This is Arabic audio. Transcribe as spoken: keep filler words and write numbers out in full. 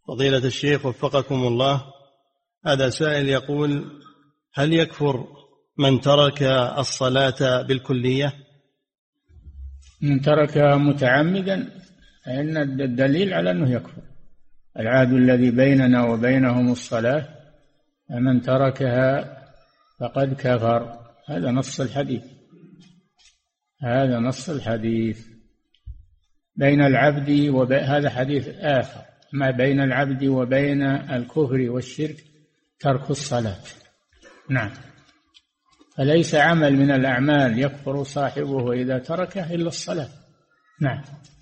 فضيلة الشيخ وفقكم الله، هذا سائل يقول: هل يكفر من ترك الصلاة بالكلية؟ من ترك متعمدا فإن الدليل على أنه يكفر. العهد الذي بيننا وبينهم الصلاة، فمن تركها فقد كفر. هذا نص الحديث، هذا نص الحديث. بين العبد وبين هذا حديث آخر، ما بين العبد وبين الكفر والشرك ترك الصلاة. نعم. فليس عمل من الأعمال يكفر صاحبه إذا تركه إلا الصلاة. نعم.